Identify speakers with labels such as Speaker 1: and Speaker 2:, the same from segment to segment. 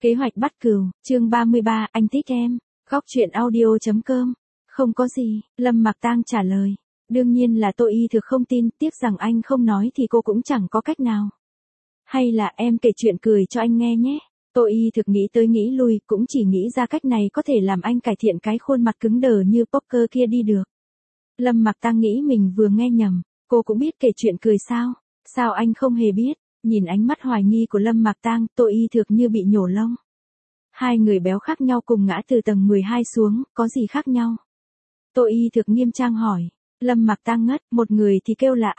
Speaker 1: Kế hoạch bắt cừu, chương 33, anh thích em. Góc truyện audio.com. Không có gì, Lâm Mạc Tang trả lời. Đương nhiên là Tô Y Thực không tin, tiếc rằng anh không nói thì cô cũng chẳng có cách nào. Hay là em kể chuyện cười cho anh nghe nhé. Tô Y Thực nghĩ tới nghĩ lui, cũng chỉ nghĩ ra cách này có thể làm anh cải thiện cái khuôn mặt cứng đờ như poker kia đi được. Lâm Mạc Tang nghĩ mình vừa nghe nhầm, cô cũng biết kể chuyện cười sao? Sao anh không hề biết? Nhìn ánh mắt hoài nghi của Lâm Mạc Tang, Tô Y Thực như bị nhổ lông. Hai người béo khác nhau cùng ngã từ tầng 12 xuống, có gì khác nhau? Tô Y Thực nghiêm trang hỏi. Lâm Mạc Tang ngất, một người thì kêu là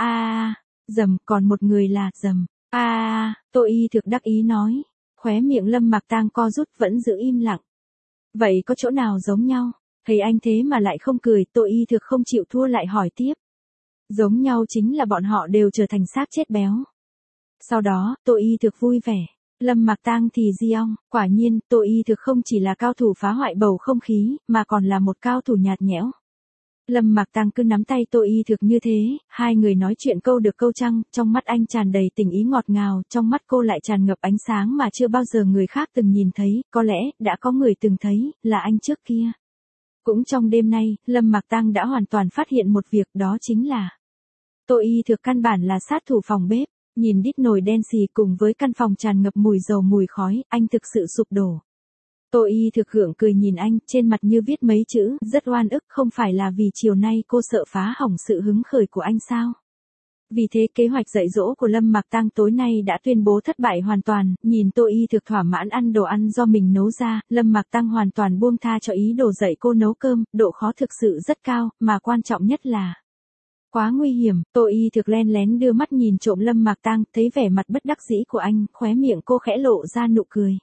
Speaker 1: dầm, còn một người là dầm. Tô Y Thực đắc ý nói. Khóe miệng Lâm Mạc Tang co rút vẫn giữ im lặng. Vậy có chỗ nào giống nhau? Thấy anh thế mà lại không cười, Tô Y Thực không chịu thua lại hỏi tiếp. Giống nhau chính là bọn họ đều trở thành xác chết béo. Sau đó, Tô Y Thực vui vẻ. Lâm Mạc Tang thì riêng, quả nhiên, Tô Y Thực không chỉ là cao thủ phá hoại bầu không khí, mà còn là một cao thủ nhạt nhẽo. Lâm Mạc Tang cứ nắm tay Tô Y Thực như thế, hai người nói chuyện câu được câu trăng, trong mắt anh tràn đầy tình ý ngọt ngào, trong mắt cô lại tràn ngập ánh sáng mà chưa bao giờ người khác từng nhìn thấy, có lẽ, đã có người từng thấy, là anh trước kia. Cũng trong đêm nay, Lâm Mạc Tang đã hoàn toàn phát hiện một việc, đó chính là Tô Y Thực căn bản là sát thủ phòng bếp. Nhìn đít nồi đen xì cùng với căn phòng tràn ngập mùi dầu mùi khói, anh thực sự sụp đổ. Tô Y Thực gượng cười nhìn anh, trên mặt như viết mấy chữ, rất oan ức, không phải là vì chiều nay cô sợ phá hỏng sự hứng khởi của anh sao? Vì thế kế hoạch dạy dỗ của Lâm Mạc Tang tối nay đã tuyên bố thất bại hoàn toàn, nhìn Tô Y Thực thỏa mãn ăn đồ ăn do mình nấu ra, Lâm Mạc Tang hoàn toàn buông tha cho ý đồ dạy cô nấu cơm, độ khó thực sự rất cao, mà quan trọng nhất là quá nguy hiểm. Tô Y Thực len lén đưa mắt nhìn trộm Lâm Mạc Tang, thấy vẻ mặt bất đắc dĩ của anh, khóe miệng cô khẽ lộ ra nụ cười.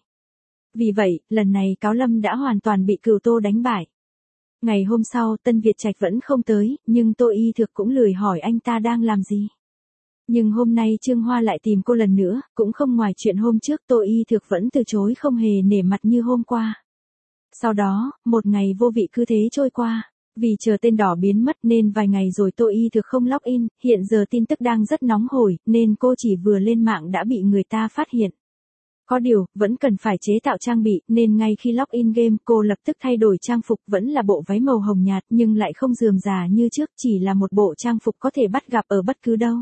Speaker 1: Vì vậy, lần này Cáo Lâm đã hoàn toàn bị Cửu Tô đánh bại. Ngày hôm sau, Tân Việt Trạch vẫn không tới, nhưng Tô Y Thực cũng lười hỏi anh ta đang làm gì. Nhưng hôm nay Trương Hoa lại tìm cô lần nữa, cũng không ngoài chuyện hôm trước, Tô Y Thực vẫn từ chối không hề nể mặt như hôm qua. Sau đó, một ngày vô vị cứ thế trôi qua. Vì chờ tên đỏ biến mất nên vài ngày rồi Tô Y Thực không login, hiện giờ tin tức đang rất nóng hổi, nên cô chỉ vừa lên mạng đã bị người ta phát hiện. Có điều, vẫn cần phải chế tạo trang bị, nên ngay khi login game cô lập tức thay đổi trang phục, vẫn là bộ váy màu hồng nhạt nhưng lại không rườm rà như trước, chỉ là một bộ trang phục có thể bắt gặp ở bất cứ đâu.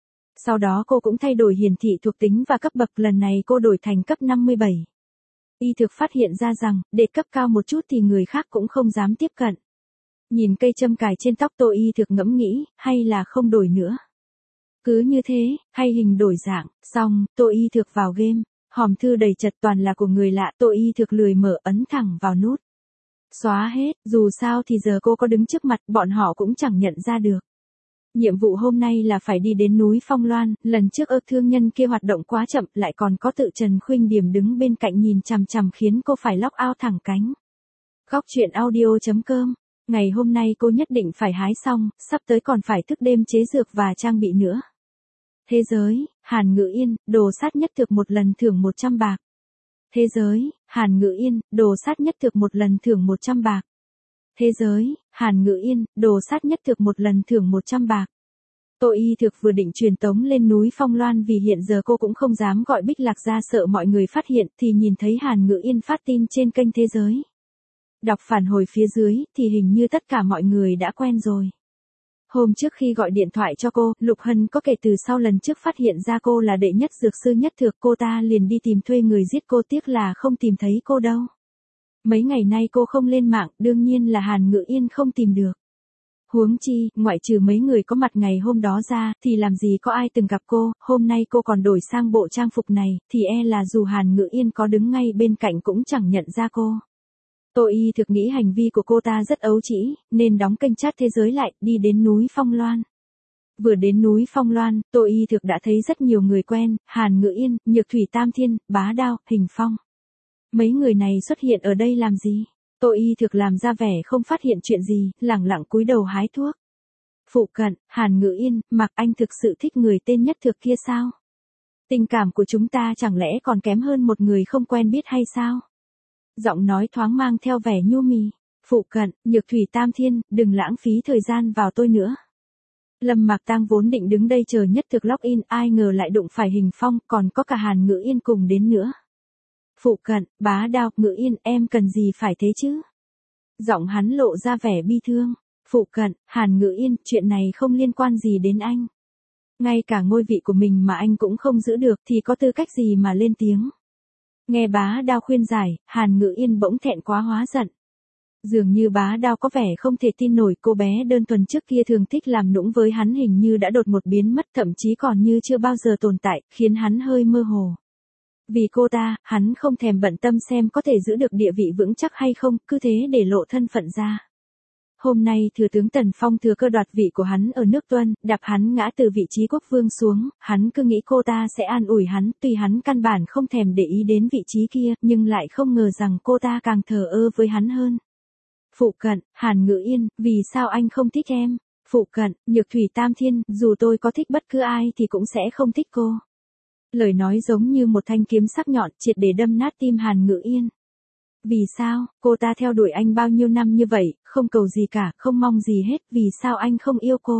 Speaker 1: Sau đó cô cũng thay đổi hiển thị thuộc tính và cấp bậc, lần này cô đổi thành cấp 57. Y Thực phát hiện ra rằng, để cấp cao một chút thì người khác cũng không dám tiếp cận. Nhìn cây châm cài trên tóc Tô Y Thực ngẫm nghĩ, hay là không đổi nữa. Cứ như thế, hay hình đổi dạng, xong, Tô Y Thực vào game, hòm thư đầy chật toàn là của người lạ, Tô Y Thực lười mở, ấn thẳng vào nút. Xóa hết, dù sao thì giờ cô có đứng trước mặt, bọn họ cũng chẳng nhận ra được. Nhiệm vụ hôm nay là phải đi đến núi Phong Loan, lần trước thương nhân kia hoạt động quá chậm, lại còn có tự Trần Khuynh Điểm đứng bên cạnh nhìn chằm chằm khiến cô phải log out thẳng cánh. Góc truyện audio.com. Ngày hôm nay cô nhất định phải hái xong, sắp tới còn phải thức đêm chế dược và trang bị nữa. Thế giới, Hàn Ngự Yên, đồ sát nhất thực một lần thưởng 100 bạc. Thế giới, Hàn Ngự Yên, đồ sát nhất thực một lần thưởng 100 bạc. Thế giới, Hàn Ngự Yên, đồ sát nhất thực một lần thưởng 100 bạc. Tô Y Thực vừa định truyền tống lên núi Phong Loan vì hiện giờ cô cũng không dám gọi Bích Lạc ra sợ mọi người phát hiện thì nhìn thấy Hàn Ngự Yên phát tin trên kênh Thế giới. Đọc phản hồi phía dưới thì hình như tất cả mọi người đã quen rồi. Hôm trước khi gọi điện thoại cho cô, Lục Hân có kể từ sau lần trước phát hiện ra cô là đệ nhất dược sư nhất thược, cô ta liền đi tìm thuê người giết cô, tiếc là không tìm thấy cô đâu. Mấy ngày nay cô không lên mạng, đương nhiên là Hàn Ngự Yên không tìm được. Huống chi, ngoại trừ mấy người có mặt ngày hôm đó ra, thì làm gì có ai từng gặp cô, hôm nay cô còn đổi sang bộ trang phục này, thì là dù Hàn Ngự Yên có đứng ngay bên cạnh cũng chẳng nhận ra cô. Tô Y Thực nghĩ hành vi của cô ta rất ấu trĩ, nên đóng kênh chat Thế giới lại, đi đến núi Phong Loan. Vừa đến núi Phong Loan, Tô Y Thực đã thấy rất nhiều người quen, Hàn Ngự Yên, Nhược Thủy Tam Thiên, Bá Đao, Hình Phong. Mấy người này xuất hiện ở đây làm gì? Tô Y Thực làm ra vẻ không phát hiện chuyện gì, lẳng lặng cúi đầu hái thuốc. Phụ cận, Hàn Ngự Yên, Mặc anh thực sự thích người tên nhất thực kia sao? Tình cảm của chúng ta chẳng lẽ còn kém hơn một người không quen biết hay sao? Giọng nói thoáng mang theo vẻ nhu mì. Phụ cận, Nhược Thủy Tam Thiên, đừng lãng phí thời gian vào tôi nữa. Lâm Mạc Tang vốn định đứng đây chờ nhất thực login, ai ngờ lại đụng phải Hình Phong, còn có cả Hàn Ngự Yên cùng đến nữa. Phụ cận, Bá Đao, Ngữ Yên, em cần gì phải thế chứ? Giọng hắn lộ ra vẻ bi thương. Phụ cận, Hàn Ngữ Yên, chuyện này không liên quan gì đến anh. Ngay cả ngôi vị của mình mà anh cũng không giữ được thì có tư cách gì mà lên tiếng. Nghe Bá Đao khuyên giải, Hàn Ngữ Yên bỗng thẹn quá hóa giận. Dường như Bá Đao có vẻ không thể tin nổi cô bé đơn thuần trước kia thường thích làm nũng với hắn hình như đã đột ngột biến mất, thậm chí còn như chưa bao giờ tồn tại, khiến hắn hơi mơ hồ. Vì cô ta, hắn không thèm bận tâm xem có thể giữ được địa vị vững chắc hay không, cứ thế để lộ thân phận ra. Hôm nay thừa tướng Tần Phong thừa cơ đoạt vị của hắn ở nước Tuân, đạp hắn ngã từ vị trí quốc vương xuống, hắn cứ nghĩ cô ta sẽ an ủi hắn, tuy hắn căn bản không thèm để ý đến vị trí kia, nhưng lại không ngờ rằng cô ta càng thờ ơ với hắn hơn. Phụ cận, Hàn Ngữ Yên, vì sao anh không thích em? Phụ cận, Nhược Thủy Tam Thiên, dù tôi có thích bất cứ ai thì cũng sẽ không thích cô. Lời nói giống như một thanh kiếm sắc nhọn triệt để đâm nát tim Hàn Ngữ Yên. Vì sao, cô ta theo đuổi anh bao nhiêu năm như vậy, không cầu gì cả, không mong gì hết, vì sao anh không yêu cô?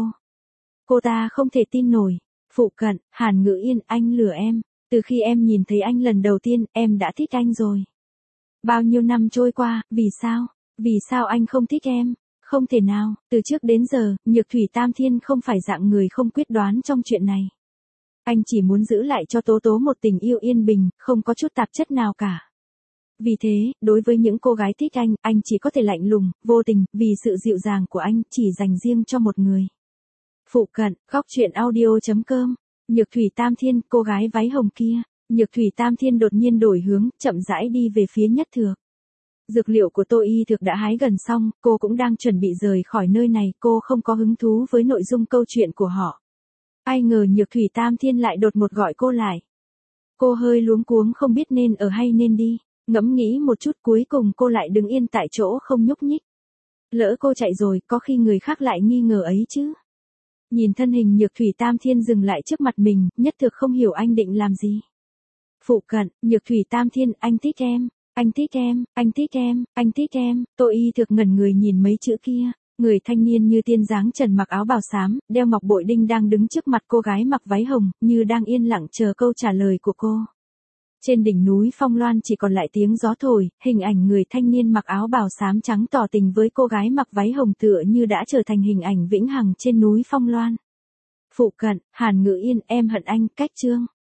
Speaker 1: Cô ta không thể tin nổi. Phụ cận, Hàn Ngữ Yên, anh lừa em. Từ khi em nhìn thấy anh lần đầu tiên, em đã thích anh rồi. Bao nhiêu năm trôi qua, vì sao? Vì sao anh không thích em? Không thể nào, từ trước đến giờ, Nhược Thủy Tam Thiên không phải dạng người không quyết đoán trong chuyện này. Anh chỉ muốn giữ lại cho Tố Tố một tình yêu yên bình, không có chút tạp chất nào cả. Vì thế, đối với những cô gái thích anh chỉ có thể lạnh lùng, vô tình, vì sự dịu dàng của anh chỉ dành riêng cho một người. Phụ cận, góc truyện audio.com. Nhược Thủy Tam Thiên, cô gái váy hồng kia. Nhược Thủy Tam Thiên đột nhiên đổi hướng, chậm rãi đi về phía Nhất Thược. Dược liệu của Tô Y Thực đã hái gần xong, cô cũng đang chuẩn bị rời khỏi nơi này, cô không có hứng thú với nội dung câu chuyện của họ. Ai ngờ Nhược Thủy Tam Thiên lại đột ngột gọi cô lại. Cô hơi luống cuống không biết nên ở hay nên đi. Ngẫm nghĩ một chút cuối cùng cô lại đứng yên tại chỗ không nhúc nhích. Lỡ cô chạy rồi, có khi người khác lại nghi ngờ ấy chứ. Nhìn thân hình Nhược Thủy Tam Thiên dừng lại trước mặt mình, Nhất Thực không hiểu anh định làm gì. Phụ cận, Nhược Thủy Tam Thiên, anh thích em, anh thích em, anh thích em, anh thích em. Tô Y Thực ngẩn người nhìn mấy chữ kia. Người thanh niên như tiên dáng trần mặc áo bào xám, đeo ngọc bội đinh đang đứng trước mặt cô gái mặc váy hồng, như đang yên lặng chờ câu trả lời của cô. Trên đỉnh núi Phong Loan chỉ còn lại tiếng gió thổi, hình ảnh người thanh niên mặc áo bào xám trắng tỏ tình với cô gái mặc váy hồng tựa như đã trở thành hình ảnh vĩnh hằng trên núi Phong Loan. Phụ cận, Hàn Ngữ Yên, em hận anh, cách chương.